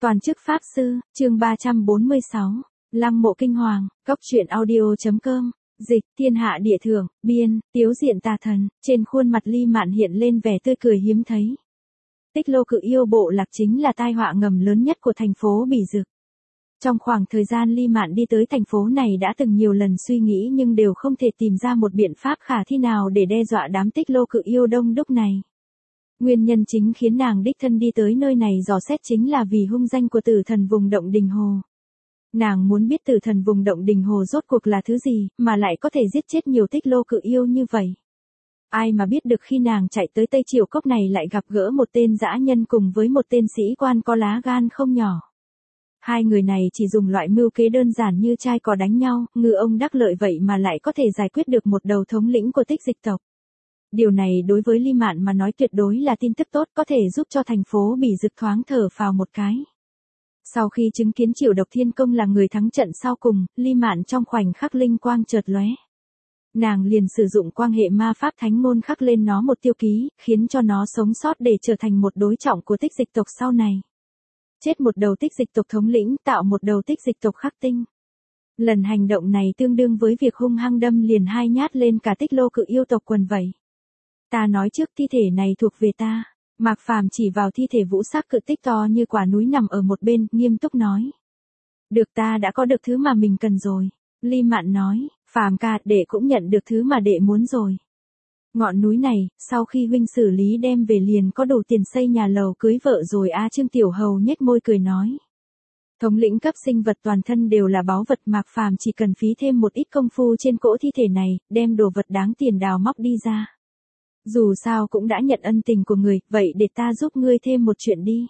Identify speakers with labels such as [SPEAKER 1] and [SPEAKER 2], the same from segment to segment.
[SPEAKER 1] Toàn chức Pháp Sư, chương 346, Lăng mộ kinh hoàng, góc truyện audio.com, dịch, thiên hạ địa thượng, biên, tiếu diện tà thần, trên khuôn mặt Ly Mạn hiện lên vẻ tươi cười hiếm thấy. Tích Lô Cự Yêu bộ lạc chính là tai họa ngầm lớn nhất của thành phố Bỉ Dực. Trong khoảng thời gian Ly Mạn đi tới thành phố này đã từng nhiều lần suy nghĩ nhưng đều không thể tìm ra một biện pháp khả thi nào để đe dọa đám Tích Lô Cự Yêu đông đúc này. Nguyên nhân chính khiến nàng đích thân đi tới nơi này dò xét chính là vì hung danh của tử thần vùng động Đình Hồ. Nàng muốn biết tử thần vùng động Đình Hồ rốt cuộc là thứ gì, mà lại có thể giết chết nhiều Tích Lô Cự Yêu như vậy. Ai mà biết được khi nàng chạy tới Tây Triều Cốc này lại gặp gỡ một tên dã nhân cùng với một tên sĩ quan có lá gan không nhỏ. Hai người này chỉ dùng loại mưu kế đơn giản như trai cò đánh nhau, ngư ông đắc lợi vậy mà lại có thể giải quyết được một đầu thống lĩnh của Tích Dịch tộc. Điều này đối với Ly Mạn mà nói tuyệt đối là tin tức tốt, có thể giúp cho thành phố Bỉ Dực thoáng thở phào một cái. Sau khi chứng kiến Triều Độc Thiên Công là người thắng trận sau cùng, Ly Mạn trong khoảnh khắc linh quang chợt lóe. Nàng liền sử dụng quang hệ ma pháp thánh ngôn khắc lên nó một tiêu ký, khiến cho nó sống sót để trở thành một đối trọng của Tích Dịch tộc sau này. Chết một đầu Tích Dịch tộc thống lĩnh, tạo một đầu Tích Dịch tộc khắc tinh. Lần hành động này tương đương với việc hung hăng đâm liền hai nhát lên cả Tích Lô Cự Yêu tộc quần vậy. Ta nói trước, thi thể này thuộc về ta. Mạc Phàm chỉ vào thi thể vũ sắc cự tích to như quả núi nằm ở một bên, nghiêm túc nói. Được, ta đã có được thứ mà mình cần rồi. Ly Mạn nói, Phàm ca, đệ cũng nhận được thứ mà đệ muốn rồi. Ngọn núi này, sau khi huynh xử lý đem về liền có đủ tiền xây nhà lầu cưới vợ rồi a. Trương Tiểu Hầu nhếch môi cười nói. Thống lĩnh cấp sinh vật toàn thân đều là báu vật, Mạc Phàm chỉ cần phí thêm một ít công phu trên cỗ thi thể này, đem đồ vật đáng tiền đào móc đi ra. Dù sao cũng đã nhận ân tình của người, vậy để ta giúp ngươi thêm một chuyện đi.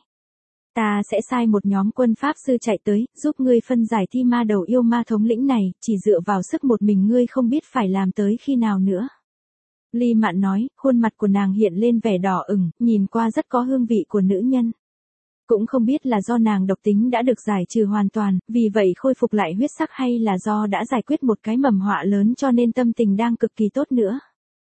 [SPEAKER 1] Ta sẽ sai một nhóm quân pháp sư chạy tới, giúp ngươi phân giải thi ma đầu yêu ma thống lĩnh này, chỉ dựa vào sức một mình ngươi không biết phải làm tới khi nào nữa. Ly Mạn nói, khuôn mặt của nàng hiện lên vẻ đỏ ửng, nhìn qua rất có hương vị của nữ nhân. Cũng không biết là do nàng độc tính đã được giải trừ hoàn toàn, vì vậy khôi phục lại huyết sắc, hay là do đã giải quyết một cái mầm họa lớn cho nên tâm tình đang cực kỳ tốt nữa.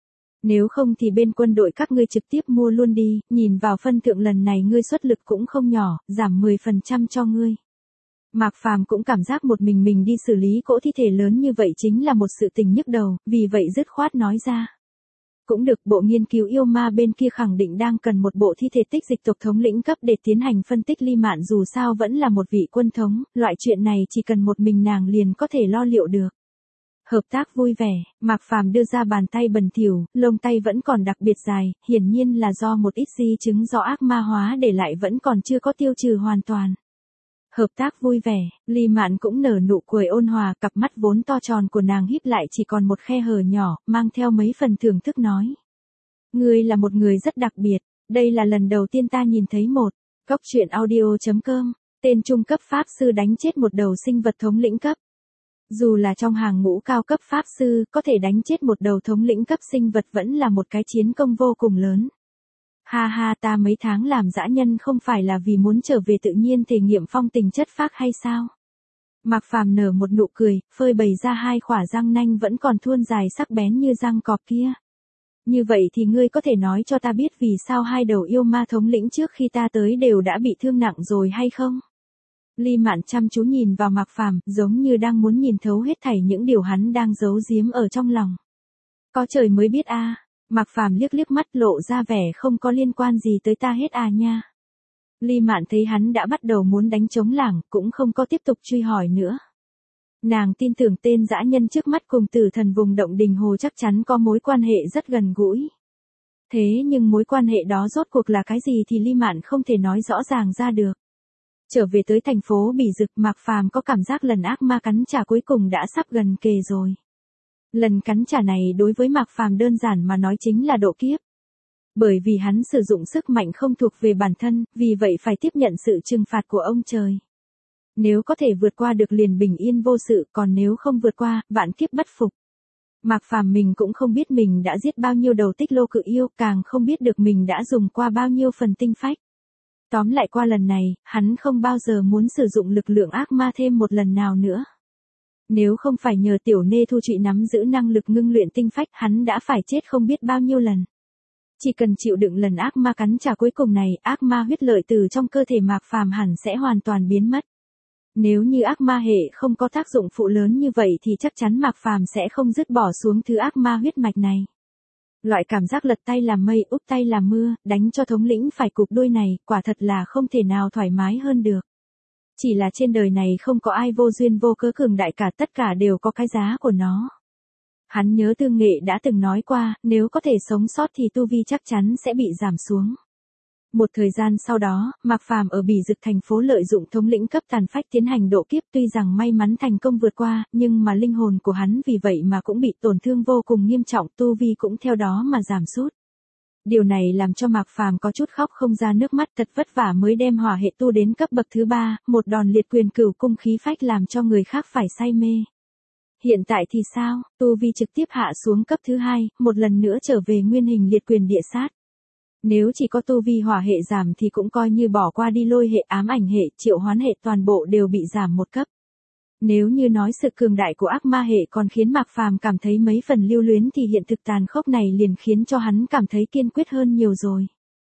[SPEAKER 1] Nếu không thì bên quân đội các ngươi trực tiếp mua luôn đi, nhìn vào phân thượng lần này ngươi xuất lực cũng không nhỏ, giảm 10% cho ngươi. Mạc Phàm cũng cảm giác một mình đi xử lý cỗ thi thể lớn như vậy chính là một sự tình nhức đầu, vì vậy dứt khoát nói ra. Cũng được, bộ nghiên cứu yêu ma bên kia khẳng định đang cần một bộ thi thể Tích Dịch tộc thống lĩnh cấp để tiến hành phân tích. Ly Mạn dù sao vẫn là một vị quân thống, loại chuyện này chỉ cần một mình nàng liền có thể lo liệu được. Hợp tác vui vẻ, Mạc Phàm đưa ra bàn tay bẩn thỉu, lông tay vẫn còn đặc biệt dài, hiển nhiên là do một ít di chứng do ác ma hóa để lại vẫn còn chưa có tiêu trừ hoàn toàn. Hợp tác vui vẻ, Ly Mạn cũng nở nụ cười ôn hòa, cặp mắt vốn to tròn của nàng híp lại chỉ còn một khe hở nhỏ, mang theo mấy phần thưởng thức nói. Ngươi là một người rất đặc biệt, đây là lần đầu tiên ta nhìn thấy một, góc truyện audio.com, tên trung cấp pháp sư đánh chết một đầu sinh vật thống lĩnh cấp. Dù là trong hàng ngũ cao cấp pháp sư, có thể đánh chết một đầu thống lĩnh cấp sinh vật vẫn là một cái chiến công vô cùng lớn. Ha ha, ta mấy tháng làm dã nhân không phải là vì muốn trở về tự nhiên thể nghiệm phong tình chất phác hay sao? Mạc Phàm nở một nụ cười, phơi bày ra hai khỏa răng nanh vẫn còn thuôn dài sắc bén như răng cọp kia. Như vậy thì ngươi có thể nói cho ta biết vì sao hai đầu yêu ma thống lĩnh trước khi ta tới đều đã bị thương nặng rồi hay không? Ly Mạn chăm chú nhìn vào Mạc Phàm, giống như đang muốn nhìn thấu hết thảy những điều hắn đang giấu giếm ở trong lòng. Có trời mới biết a. Mạc Phàm liếc liếc mắt lộ ra vẻ không có liên quan gì tới ta hết à nha. Ly Mạn thấy hắn đã bắt đầu muốn đánh trống lảng, cũng không có tiếp tục truy hỏi nữa. Nàng tin tưởng tên dã nhân trước mắt cùng tử thần vùng động Đình Hồ chắc chắn có mối quan hệ rất gần gũi. Thế nhưng mối quan hệ đó rốt cuộc là cái gì thì Ly Mạn không thể nói rõ ràng ra được. Trở về tới thành phố Bỉ Dực, Mạc Phàm có cảm giác lần ác ma cắn trả cuối cùng đã sắp gần kề rồi. Lần cắn trả này đối với Mạc Phàm đơn giản mà nói chính là độ kiếp. Bởi vì hắn sử dụng sức mạnh không thuộc về bản thân, vì vậy phải tiếp nhận sự trừng phạt của ông trời. Nếu có thể vượt qua được liền bình yên vô sự, còn nếu không vượt qua, vạn kiếp bất phục. Mạc Phàm mình cũng không biết mình đã giết bao nhiêu đầu Tích Lô Cự Yêu, càng không biết được mình đã dùng qua bao nhiêu phần tinh phách. Tóm lại qua lần này, hắn không bao giờ muốn sử dụng lực lượng ác ma thêm một lần nào nữa. Nếu không phải nhờ tiểu nê thu trụy nắm giữ năng lực ngưng luyện tinh phách, hắn đã phải chết không biết bao nhiêu lần. Chỉ cần chịu đựng lần ác ma cắn trả cuối cùng này, ác ma huyết lợi tử trong cơ thể Mạc Phàm hẳn sẽ hoàn toàn biến mất. Nếu như ác ma hệ không có tác dụng phụ lớn như vậy thì chắc chắn Mạc Phàm sẽ không dứt bỏ xuống thứ ác ma huyết mạch này. Loại cảm giác lật tay làm mây úp tay làm mưa, đánh cho thống lĩnh phải cụp đuôi này, quả thật là không thể nào thoải mái hơn được. Chỉ là trên đời này không có ai vô duyên vô cớ cường đại cả, tất cả đều có cái giá của nó. Hắn nhớ Tương Nghệ đã từng nói qua, nếu có thể sống sót thì tu vi chắc chắn sẽ bị giảm xuống. Một thời gian sau đó, Mạc Phàm ở Bỉ Dực thành phố lợi dụng thống lĩnh cấp tàn phách tiến hành độ kiếp, tuy rằng may mắn thành công vượt qua, nhưng mà linh hồn của hắn vì vậy mà cũng bị tổn thương vô cùng nghiêm trọng, tu vi cũng theo đó mà giảm sút. Điều này làm cho Mạc Phàm có chút khóc không ra nước mắt, thật vất vả mới đem hỏa hệ tu đến cấp bậc thứ 3, một đòn liệt quyền cửu cung khí phách làm cho người khác phải say mê. Hiện tại thì sao, tu vi trực tiếp hạ xuống cấp thứ 2, một lần nữa trở về nguyên hình liệt quyền địa sát. Nếu chỉ có tu vi hỏa hệ giảm thì cũng coi như bỏ qua đi lôi hệ, ám ảnh hệ, triệu hoán hệ toàn bộ đều bị giảm một cấp. Nếu như nói sự cường đại của ác ma hệ còn khiến Mạc Phàm cảm thấy mấy phần lưu luyến thì hiện thực tàn khốc này liền khiến cho hắn cảm thấy kiên quyết hơn nhiều rồi.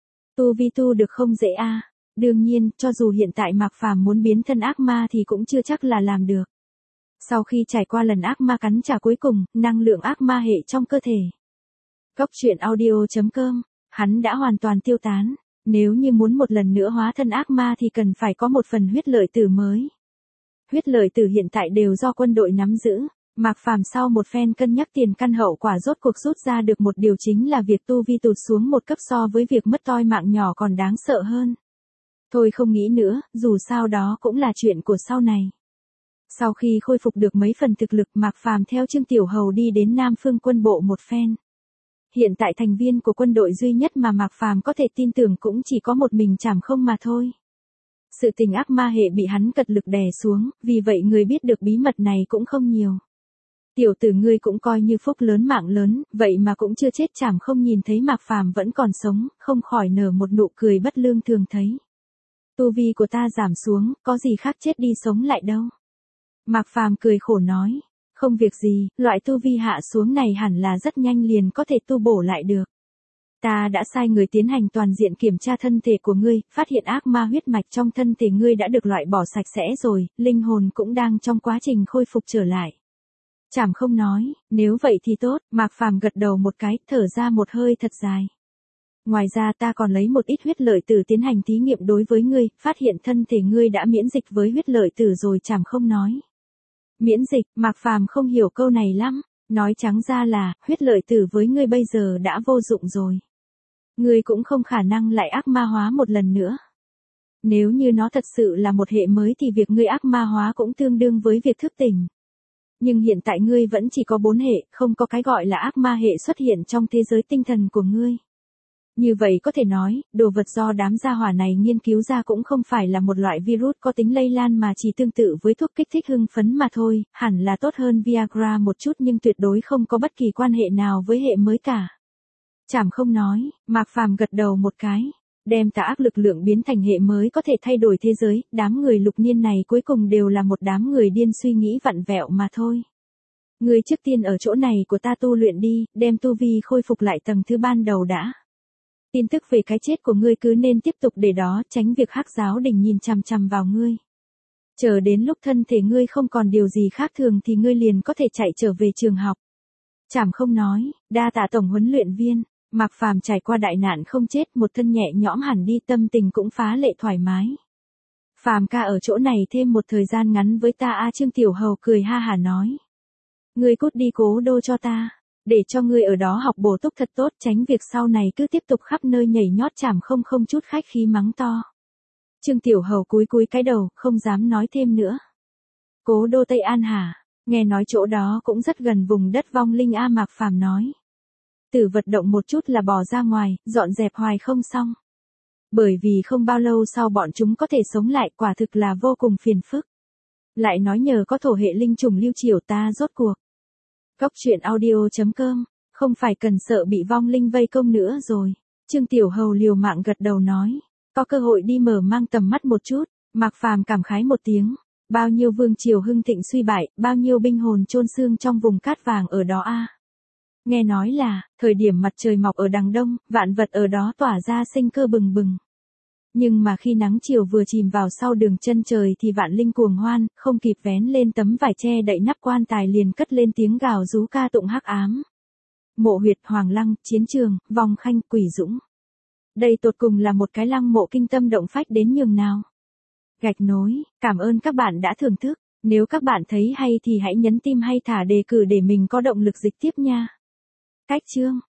[SPEAKER 1] Tu vi tu được không dễ a. Đương nhiên, cho dù hiện tại Mạc Phàm muốn biến thân ác ma thì cũng chưa chắc là làm được. Sau khi trải qua lần ác ma cắn trả cuối cùng, năng lượng ác ma hệ trong cơ thể. Cốc truyện audio.com, hắn đã hoàn toàn tiêu tán. Nếu như muốn một lần nữa hóa thân ác ma thì cần phải có một phần huyết lợi tử mới. Huyết lợi tử hiện tại đều do quân đội nắm giữ. Mạc Phàm sau một phen cân nhắc tiền căn hậu quả rốt cuộc rút ra được một điều, chính là việc tu vi tụt xuống một cấp so với việc mất toi mạng nhỏ còn đáng sợ hơn. Thôi không nghĩ nữa, dù sao đó cũng là chuyện của sau này. Sau khi khôi phục được mấy phần thực lực, Mạc Phàm theo Trương Tiểu Hầu đi đến Nam Phương quân bộ một phen. Hiện tại thành viên của quân đội duy nhất mà Mạc Phàm có thể tin tưởng cũng chỉ có một mình Trảm Không mà thôi. Sự tình ác ma hệ bị hắn cật lực đè xuống, vì vậy người biết được bí mật này cũng không nhiều. Tiểu tử ngươi cũng coi như phúc lớn mạng lớn, vậy mà cũng chưa chết. Trảm Không nhìn thấy Mạc Phàm vẫn còn sống, không khỏi nở một nụ cười bất lương thường thấy. Tu vi của ta giảm xuống, có gì khác chết đi sống lại đâu. Mạc Phàm cười khổ nói, không việc gì, loại tu vi hạ xuống này hẳn là rất nhanh liền có thể tu bổ lại được. Ta đã sai người tiến hành toàn diện kiểm tra thân thể của ngươi, phát hiện ác ma huyết mạch trong thân thể ngươi đã được loại bỏ sạch sẽ rồi, linh hồn cũng đang trong quá trình khôi phục trở lại. Trảm Không nói, nếu vậy thì tốt. Mạc Phàm gật đầu một cái, thở ra một hơi thật dài. Ngoài ra ta còn lấy một ít huyết lợi tử tiến hành thí nghiệm đối với ngươi, phát hiện thân thể ngươi đã miễn dịch với huyết lợi tử rồi. Trảm Không nói. Miễn dịch, Mạc Phàm không hiểu câu này lắm, nói trắng ra là, huyết lợi tử với ngươi bây giờ đã vô dụng rồi. Ngươi cũng không khả năng lại ác ma hóa một lần nữa. Nếu như nó thật sự là một hệ mới thì việc ngươi ác ma hóa cũng tương đương với việc thức tỉnh. Nhưng hiện tại ngươi vẫn chỉ có 4 hệ, không có cái gọi là ác ma hệ xuất hiện trong thế giới tinh thần của ngươi. Như vậy có thể nói, đồ vật do đám gia hỏa này nghiên cứu ra cũng không phải là một loại virus có tính lây lan mà chỉ tương tự với thuốc kích thích hưng phấn mà thôi, hẳn là tốt hơn Viagra một chút nhưng tuyệt đối không có bất kỳ quan hệ nào với hệ mới cả. Trảm Không nói, Mạc Phàm gật đầu một cái, đem tà ác lực lượng biến thành hệ mới có thể thay đổi thế giới, đám người lục niên này cuối cùng đều là một đám người điên suy nghĩ vặn vẹo mà thôi. Ngươi trước tiên ở chỗ này của ta tu luyện đi, đem tu vi khôi phục lại tầng thứ ban đầu đã. Tin tức về cái chết của ngươi cứ nên tiếp tục để đó, tránh việc Hắc giáo đình nhìn chằm chằm vào ngươi. Chờ đến lúc thân thể ngươi không còn điều gì khác thường thì ngươi liền có thể chạy trở về trường học. Trảm Không nói, đa tạ tổng huấn luyện viên. Mạc Phàm trải qua đại nạn không chết, một thân nhẹ nhõm hẳn đi, tâm tình cũng phá lệ thoải mái. Phàm ca ở chỗ này thêm một thời gian ngắn với ta a. Trương Tiểu Hầu cười ha hả nói. Ngươi cút đi Cố Đô cho ta, để cho ngươi ở đó học bổ túc thật tốt, tránh việc sau này cứ tiếp tục khắp nơi nhảy nhót. Trảm Không không chút khách khí mắng to. Trương Tiểu Hầu cúi cái đầu, không dám nói thêm nữa. Cố Đô Tây An hả? Nghe nói chỗ đó cũng rất gần vùng đất vong linh a. Mạc Phàm nói. Tử vật động một chút là bỏ ra ngoài, dọn dẹp hoài không xong. Bởi vì không bao lâu sau bọn chúng có thể sống lại, quả thực là vô cùng phiền phức. Lại nói nhờ có thổ hệ linh trùng lưu triểu ta rốt cuộc. Cốc truyện audio.com, không phải cần sợ bị vong linh vây công nữa rồi. Trương Tiểu Hầu liều mạng gật đầu nói. Có cơ hội đi mở mang tầm mắt một chút. Mạc Phàm cảm khái một tiếng. Bao nhiêu vương triều hưng thịnh suy bại, bao nhiêu binh hồn chôn xương trong vùng cát vàng ở đó a. Nghe nói là, thời điểm mặt trời mọc ở đằng đông, vạn vật ở đó tỏa ra sinh cơ bừng bừng. Nhưng mà khi nắng chiều vừa chìm vào sau đường chân trời thì vạn linh cuồng hoan, không kịp vén lên tấm vải che đậy nắp quan tài liền cất lên tiếng gào rú ca tụng hắc ám. Mộ huyệt, hoàng lăng, chiến trường, vòng khanh, quỷ dũng. Đây tột cùng là một cái lăng mộ kinh tâm động phách đến nhường nào. Gạch nối, cảm ơn các bạn đã thưởng thức. Nếu các bạn thấy hay thì hãy nhấn tim hay thả đề cử để mình có động lực dịch tiếp nha. Cách chương